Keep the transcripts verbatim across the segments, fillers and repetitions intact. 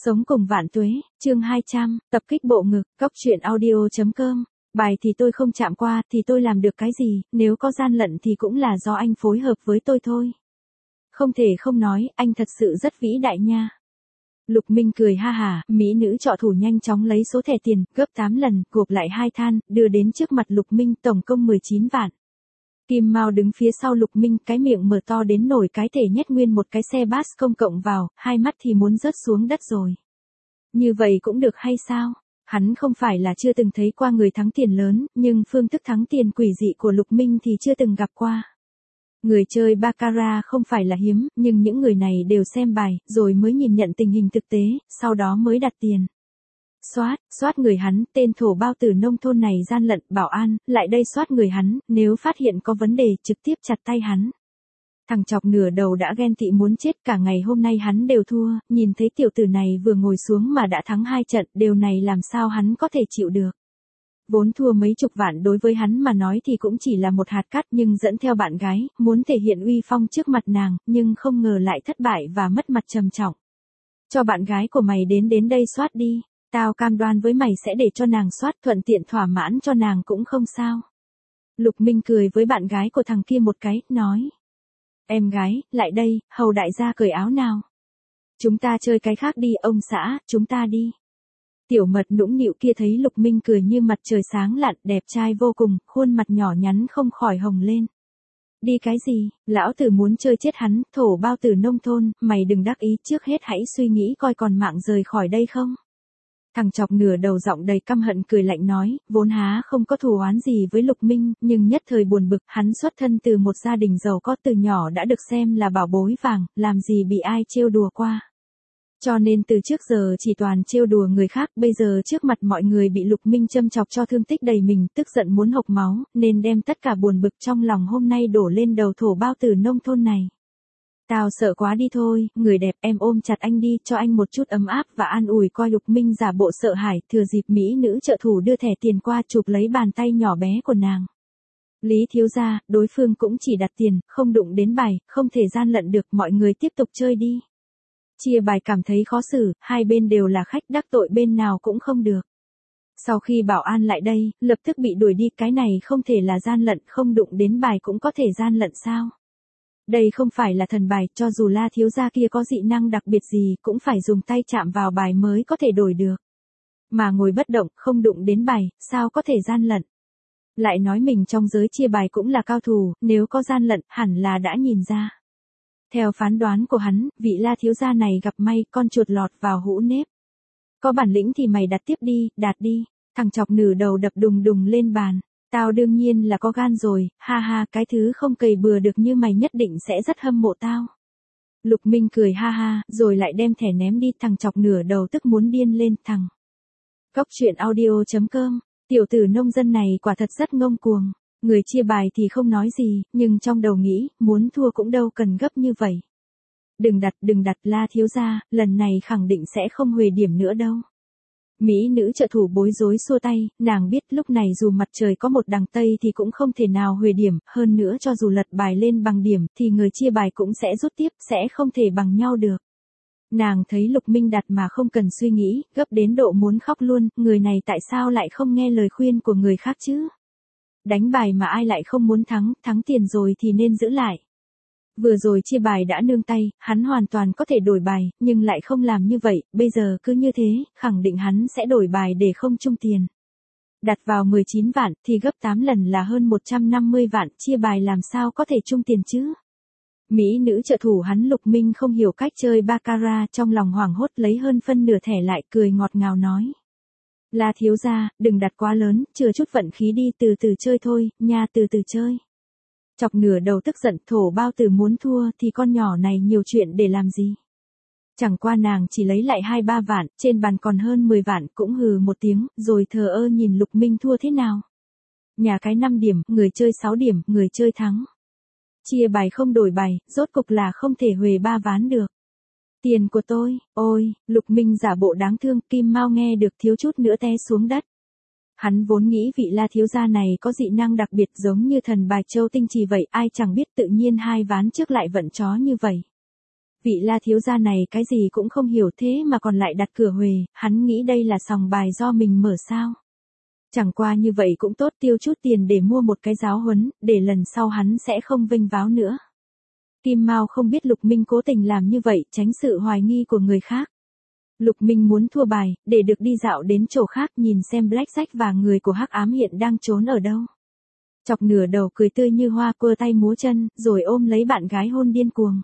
Sống cùng vạn tuế, chương hai trăm, tập kích bộ ngực, cóc truyện audio.com. Bài thì tôi không chạm qua, thì tôi làm được cái gì, nếu có gian lận thì cũng là do anh phối hợp với tôi thôi. Không thể không nói, anh thật sự rất vĩ đại nha. Lục Minh cười ha hả, mỹ nữ trọ thủ nhanh chóng lấy số thẻ tiền, gấp tám lần, gộp lại hai than, đưa đến trước mặt Lục Minh, tổng công mười chín vạn. Kim Mao đứng phía sau Lục Minh, cái miệng mở to đến nổi cái thể nhét nguyên một cái xe bus công cộng vào, hai mắt thì muốn rớt xuống đất rồi. Như vậy cũng được hay sao? Hắn không phải là chưa từng thấy qua người thắng tiền lớn, nhưng phương thức thắng tiền quỷ dị của Lục Minh thì chưa từng gặp qua. Người chơi baccarat không phải là hiếm, nhưng những người này đều xem bài, rồi mới nhìn nhận tình hình thực tế, sau đó mới đặt tiền. Soát, soát người hắn, tên thổ bao tử nông thôn này gian lận, bảo an, lại đây soát người hắn, nếu phát hiện có vấn đề, trực tiếp chặt tay hắn. Thằng chọc nửa đầu đã ghen tị muốn chết, cả ngày hôm nay hắn đều thua, nhìn thấy tiểu tử này vừa ngồi xuống mà đã thắng hai trận, điều này làm sao hắn có thể chịu được. Vốn thua mấy chục vạn đối với hắn mà nói thì cũng chỉ là một hạt cát, nhưng dẫn theo bạn gái, muốn thể hiện uy phong trước mặt nàng, nhưng không ngờ lại thất bại và mất mặt trầm trọng. Cho bạn gái của mày đến đến đây soát đi. Tao cam đoan với mày sẽ để cho nàng soát, thuận tiện thỏa mãn cho nàng cũng không sao. Lục Minh cười với bạn gái của thằng kia một cái, nói. Em gái, lại đây, hầu đại gia cởi áo nào. Chúng ta chơi cái khác đi, ông xã, chúng ta đi. Tiểu mật nũng nịu kia thấy Lục Minh cười như mặt trời sáng lạn, đẹp trai vô cùng, khuôn mặt nhỏ nhắn không khỏi hồng lên. Đi cái gì, lão tử muốn chơi chết hắn, thổ bao tử nông thôn, mày đừng đắc ý, trước hết hãy suy nghĩ coi còn mạng rời khỏi đây không. Thằng chọc nửa đầu giọng đầy căm hận cười lạnh nói, vốn há không có thù oán gì với Lục Minh, nhưng nhất thời buồn bực, hắn xuất thân từ một gia đình giàu có, từ nhỏ đã được xem là bảo bối vàng, làm gì bị ai trêu đùa qua. Cho nên từ trước giờ chỉ toàn trêu đùa người khác, bây giờ trước mặt mọi người bị Lục Minh châm chọc cho thương tích đầy mình, tức giận muốn hộc máu, nên đem tất cả buồn bực trong lòng hôm nay đổ lên đầu thổ bao tử nông thôn này. Tao sợ quá đi thôi, người đẹp, em ôm chặt anh đi, cho anh một chút ấm áp và an ủi. Coi Lục Minh giả bộ sợ hãi, thừa dịp mỹ nữ trợ thủ đưa thẻ tiền qua, chụp lấy bàn tay nhỏ bé của nàng. Lý thiếu gia, đối phương cũng chỉ đặt tiền, không đụng đến bài, không thể gian lận được, mọi người tiếp tục chơi đi. Chia bài cảm thấy khó xử, hai bên đều là khách, đắc tội bên nào cũng không được. Sau khi bảo an lại đây, lập tức bị đuổi đi, cái này không thể là gian lận, không đụng đến bài cũng có thể gian lận sao? Đây không phải là thần bài, cho dù La thiếu gia kia có dị năng đặc biệt gì, cũng phải dùng tay chạm vào bài mới có thể đổi được. Mà ngồi bất động, không đụng đến bài, sao có thể gian lận? Lại nói mình trong giới chia bài cũng là cao thủ, nếu có gian lận, hẳn là đã nhìn ra. Theo phán đoán của hắn, vị La thiếu gia này gặp may, con chuột lọt vào hũ nếp. Có bản lĩnh thì mày đặt tiếp đi, đạt đi. Thằng chọc nửa đầu đập đùng đùng lên bàn. Tao đương nhiên là có gan rồi, ha ha, cái thứ không cày bừa được như mày nhất định sẽ rất hâm mộ tao. Lục Minh cười ha ha, rồi lại đem thẻ ném đi, thằng chọc nửa đầu tức muốn điên lên, thằng. Cóc truyện audio.com, tiểu tử nông dân này quả thật rất ngông cuồng. Người chia bài thì không nói gì, nhưng trong đầu nghĩ, muốn thua cũng đâu cần gấp như vậy. Đừng đặt, đừng đặt, La thiếu gia, lần này khẳng định sẽ không huề điểm nữa đâu. Mỹ nữ trợ thủ bối rối xua tay, nàng biết lúc này dù mặt trời có một đằng tây thì cũng không thể nào huề điểm, hơn nữa cho dù lật bài lên bằng điểm thì người chia bài cũng sẽ rút tiếp, sẽ không thể bằng nhau được. Nàng thấy Lục Minh đặt mà không cần suy nghĩ, gấp đến độ muốn khóc luôn, người này tại sao lại không nghe lời khuyên của người khác chứ? Đánh bài mà ai lại không muốn thắng, thắng tiền rồi thì nên giữ lại. Vừa rồi chia bài đã nương tay, hắn hoàn toàn có thể đổi bài, nhưng lại không làm như vậy, bây giờ cứ như thế, khẳng định hắn sẽ đổi bài để không chung tiền. Đặt vào mười chín vạn, thì gấp tám lần là hơn một trăm năm mươi vạn, chia bài làm sao có thể chung tiền chứ? Mỹ nữ trợ thủ hắn Lục Minh không hiểu cách chơi baccarat, trong lòng hoảng hốt lấy hơn phân nửa thẻ lại, cười ngọt ngào nói. La thiếu gia, đừng đặt quá lớn, chừa chút vận khí đi, từ từ chơi thôi, nha, từ từ chơi. Chọc nửa đầu tức giận, thổ bao tử muốn thua thì con nhỏ này nhiều chuyện để làm gì. Chẳng qua nàng chỉ lấy lại hai ba vạn, trên bàn còn hơn mười vạn, cũng hừ một tiếng, rồi thờ ơ nhìn Lục Minh thua thế nào. Nhà cái năm điểm, người chơi sáu điểm, người chơi thắng. Chia bài không đổi bài, rốt cục là không thể huề ba ván được. Tiền của tôi, ôi, Lục Minh giả bộ đáng thương, Kim Mao nghe được thiếu chút nữa té xuống đất. Hắn vốn nghĩ vị La thiếu gia này có dị năng đặc biệt giống như thần bài châu tinh trì vậy, ai chẳng biết tự nhiên hai ván trước lại vận chó như vậy. Vị La thiếu gia này cái gì cũng không hiểu thế mà còn lại đặt cửa huề, hắn nghĩ đây là sòng bài do mình mở sao. Chẳng qua như vậy cũng tốt, tiêu chút tiền để mua một cái giáo huấn, để lần sau hắn sẽ không vênh váo nữa. Kim Mao không biết Lục Minh cố tình làm như vậy, tránh sự hoài nghi của người khác. Lục Minh muốn thua bài, để được đi dạo đến chỗ khác nhìn xem Blackjack và người của Hắc Ám hiện đang trốn ở đâu. Chọc nửa đầu cười tươi như hoa, quơ tay múa chân, rồi ôm lấy bạn gái hôn điên cuồng.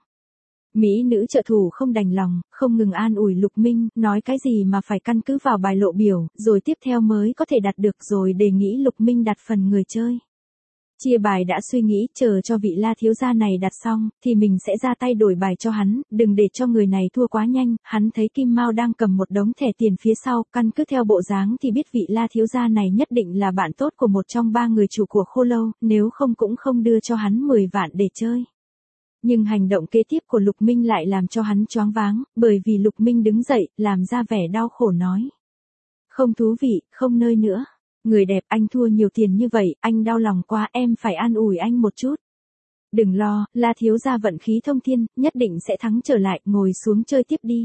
Mỹ nữ trợ thủ không đành lòng, không ngừng an ủi Lục Minh, nói cái gì mà phải căn cứ vào bài lộ biểu, rồi tiếp theo mới có thể đặt được, rồi đề nghị Lục Minh đặt phần người chơi. Chia bài đã suy nghĩ, chờ cho vị La thiếu gia này đặt xong, thì mình sẽ ra tay đổi bài cho hắn, đừng để cho người này thua quá nhanh. Hắn thấy Kim Mao đang cầm một đống thẻ tiền phía sau, căn cứ theo bộ dáng thì biết vị La thiếu gia này nhất định là bạn tốt của một trong ba người chủ của Khô Lâu, nếu không cũng không đưa cho hắn mười vạn để chơi. Nhưng hành động kế tiếp của Lục Minh lại làm cho hắn choáng váng, bởi vì Lục Minh đứng dậy, làm ra vẻ đau khổ nói. Không thú vị, không nơi nữa. Người đẹp, anh thua nhiều tiền như vậy, anh đau lòng quá, em phải an ủi anh một chút. Đừng lo, La thiếu gia vận khí thông thiên, nhất định sẽ thắng trở lại, ngồi xuống chơi tiếp đi.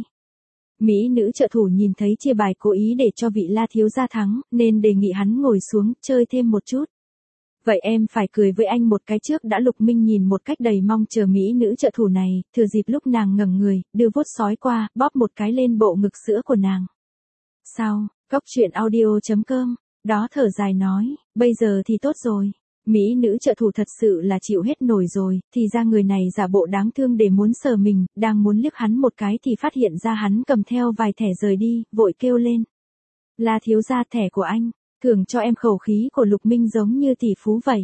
Mỹ nữ trợ thủ nhìn thấy chia bài cố ý để cho vị La thiếu gia thắng, nên đề nghị hắn ngồi xuống, chơi thêm một chút. Vậy em phải cười với anh một cái trước đã. Lục Minh nhìn một cách đầy mong chờ mỹ nữ trợ thủ này, thừa dịp lúc nàng ngẩng người, đưa vuốt sói qua, bóp một cái lên bộ ngực sữa của nàng. Sao, Cóc truyện audio chấm com, đó thở dài nói, bây giờ thì tốt rồi. Mỹ nữ trợ thủ thật sự là chịu hết nổi rồi, thì ra người này giả bộ đáng thương để muốn sờ mình, đang muốn liếc hắn một cái thì phát hiện ra hắn cầm theo vài thẻ rời đi, vội kêu lên. La thiếu gia, thẻ của anh. Thưởng cho em. Khẩu khí của Lục Minh giống như tỷ phú vậy.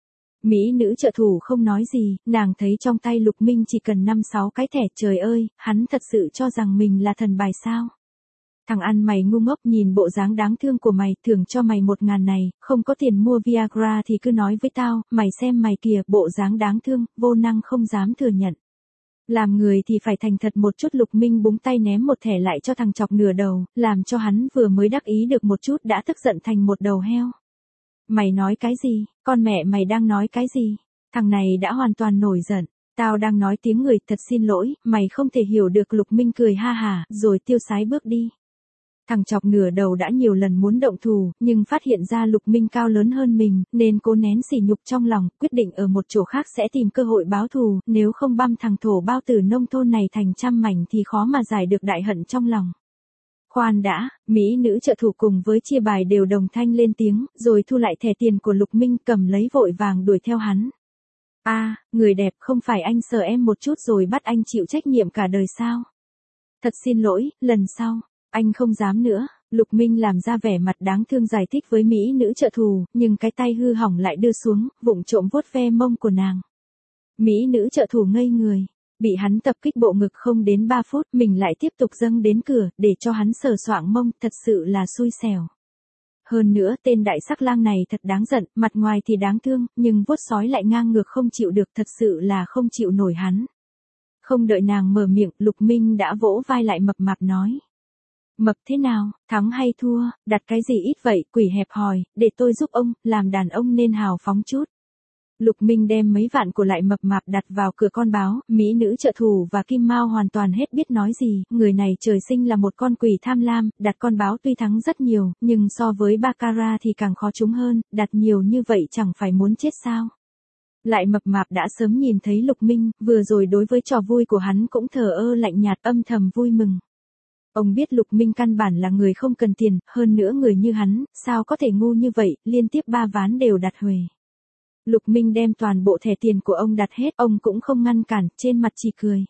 Mỹ nữ trợ thủ không nói gì, nàng thấy trong tay Lục Minh chỉ cần năm sáu cái thẻ, trời ơi, hắn thật sự cho rằng mình là thần bài sao. Thằng ăn mày ngu ngốc, nhìn bộ dáng đáng thương của mày, thưởng cho mày một ngàn này, không có tiền mua Viagra thì cứ nói với tao, mày xem mày kìa, bộ dáng đáng thương, vô năng không dám thừa nhận. Làm người thì phải thành thật một chút. Lục Minh búng tay ném một thẻ lại cho thằng chọc nửa đầu, làm cho hắn vừa mới đắc ý được một chút đã tức giận thành một đầu heo. Mày nói cái gì? Con mẹ mày đang nói cái gì? Thằng này đã hoàn toàn nổi giận. Tao đang nói tiếng người, thật xin lỗi, mày không thể hiểu được. Lục Minh cười ha hả, rồi tiêu sái bước đi. Thằng chọc nửa đầu đã nhiều lần muốn động thủ, nhưng phát hiện ra Lục Minh cao lớn hơn mình, nên cố nén sỉ nhục trong lòng, quyết định ở một chỗ khác sẽ tìm cơ hội báo thù, nếu không băm thằng thổ bao tử nông thôn này thành trăm mảnh thì khó mà giải được đại hận trong lòng. Khoan đã, mỹ nữ trợ thủ cùng với chia bài đều đồng thanh lên tiếng, rồi thu lại thẻ tiền của Lục Minh, cầm lấy vội vàng đuổi theo hắn. A, à, người đẹp, không phải anh sờ em một chút rồi bắt anh chịu trách nhiệm cả đời sao? Thật xin lỗi, lần sau. Anh không dám nữa. Lục Minh làm ra vẻ mặt đáng thương giải thích với mỹ nữ trợ thủ, nhưng cái tay hư hỏng lại đưa xuống, vụng trộm vuốt ve mông của nàng. Mỹ nữ trợ thủ ngây người, bị hắn tập kích bộ ngực không đến ba phút, mình lại tiếp tục dâng đến cửa, để cho hắn sờ soạng mông, thật sự là xui xẻo. Hơn nữa, tên đại sắc lang này thật đáng giận, mặt ngoài thì đáng thương, nhưng vuốt sói lại ngang ngược không chịu được, thật sự là không chịu nổi hắn. Không đợi nàng mở miệng, Lục Minh đã vỗ vai lại mập mạp nói. Mập thế nào, thắng hay thua, đặt cái gì ít vậy, quỷ hẹp hòi, để tôi giúp ông, làm đàn ông nên hào phóng chút. Lục Minh đem mấy vạn của lại mập mạp đặt vào cửa con báo, mỹ nữ trợ thủ và Kim Mao hoàn toàn hết biết nói gì, người này trời sinh là một con quỷ tham lam, đặt con báo tuy thắng rất nhiều, nhưng so với baccarat thì càng khó trúng hơn, đặt nhiều như vậy chẳng phải muốn chết sao. Lại mập mạp đã sớm nhìn thấy Lục Minh, vừa rồi đối với trò vui của hắn cũng thờ ơ lạnh nhạt, âm thầm vui mừng. Ông biết Lục Minh căn bản là người không cần tiền, hơn nữa người như hắn, sao có thể ngu như vậy, liên tiếp ba ván đều đặt huề. Lục Minh đem toàn bộ thẻ tiền của ông đặt hết, ông cũng không ngăn cản, trên mặt chỉ cười.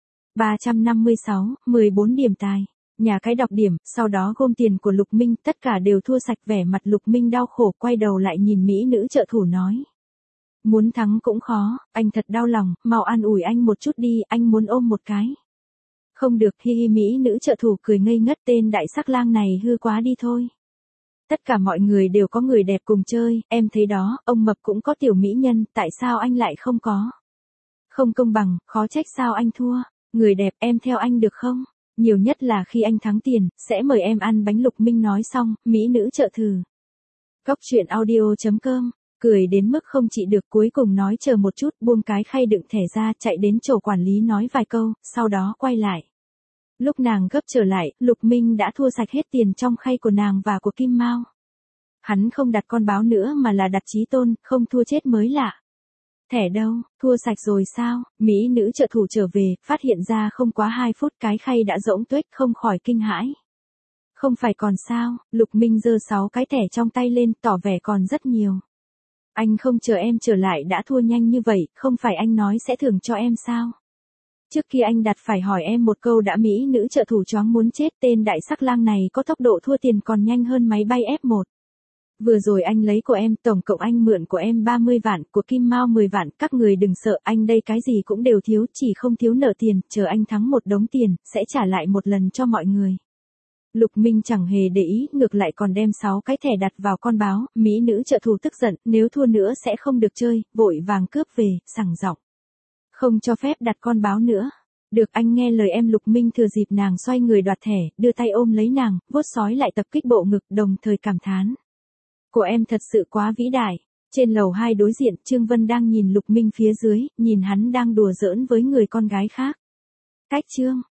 ba trăm năm mươi sáu, mười bốn điểm tài. Nhà cái đọc điểm, sau đó gom tiền của Lục Minh, tất cả đều thua sạch. Vẻ mặt Lục Minh đau khổ, quay đầu lại nhìn mỹ nữ trợ thủ nói. Muốn thắng cũng khó, anh thật đau lòng, mau an ủi anh một chút đi, anh muốn ôm một cái. Không được, hi hi, mỹ nữ trợ thủ cười ngây ngất, tên đại sắc lang này hư quá đi thôi. Tất cả mọi người đều có người đẹp cùng chơi, em thấy đó, ông mập cũng có tiểu mỹ nhân, tại sao anh lại không có? Không công bằng, khó trách sao anh thua. Người đẹp, em theo anh được không? Nhiều nhất là khi anh thắng tiền, sẽ mời em ăn bánh. Lục Minh nói xong, mỹ nữ trợ thử. Cóc truyện audio chấm com Cười đến mức không chịu được, cuối cùng nói chờ một chút, buông cái khay đựng thẻ ra, chạy đến chỗ quản lý nói vài câu, sau đó quay lại. Lúc nàng gấp trở lại, Lục Minh đã thua sạch hết tiền trong khay của nàng và của Kim Mao. Hắn không đặt con báo nữa mà là đặt Chí Tôn, không thua chết mới lạ. Thẻ đâu, thua sạch rồi sao? Mỹ nữ trợ thủ trở về, phát hiện ra không quá hai phút cái khay đã rỗng tuếch, không khỏi kinh hãi. Không phải còn sao? Lục Minh giơ sáu cái thẻ trong tay lên, tỏ vẻ còn rất nhiều. Anh không chờ em trở lại đã thua nhanh như vậy, không phải anh nói sẽ thưởng cho em sao? Trước khi anh đặt phải hỏi em một câu đã. Mỹ nữ trợ thủ choáng muốn chết, tên đại sắc lang này có tốc độ thua tiền còn nhanh hơn máy bay F một. Vừa rồi anh lấy của em, tổng cộng anh mượn của em ba mươi vạn, của Kim Mao mười vạn, các người đừng sợ, anh đây cái gì cũng đều thiếu, chỉ không thiếu nợ tiền, chờ anh thắng một đống tiền, sẽ trả lại một lần cho mọi người. Lục Minh chẳng hề để ý, ngược lại còn đem sáu cái thẻ đặt vào con báo. Mỹ nữ trợ thủ tức giận, nếu thua nữa sẽ không được chơi, vội vàng cướp về, sảng giọng. Không cho phép đặt con báo nữa. Được, anh nghe lời em. Lục Minh thừa dịp nàng xoay người đoạt thẻ, đưa tay ôm lấy nàng, vuốt sói lại tập kích bộ ngực, đồng thời cảm thán. Của em thật sự quá vĩ đại. Trên lầu hai đối diện, Trương Vân đang nhìn Lục Minh phía dưới, nhìn hắn đang đùa giỡn với người con gái khác. Cách Trương.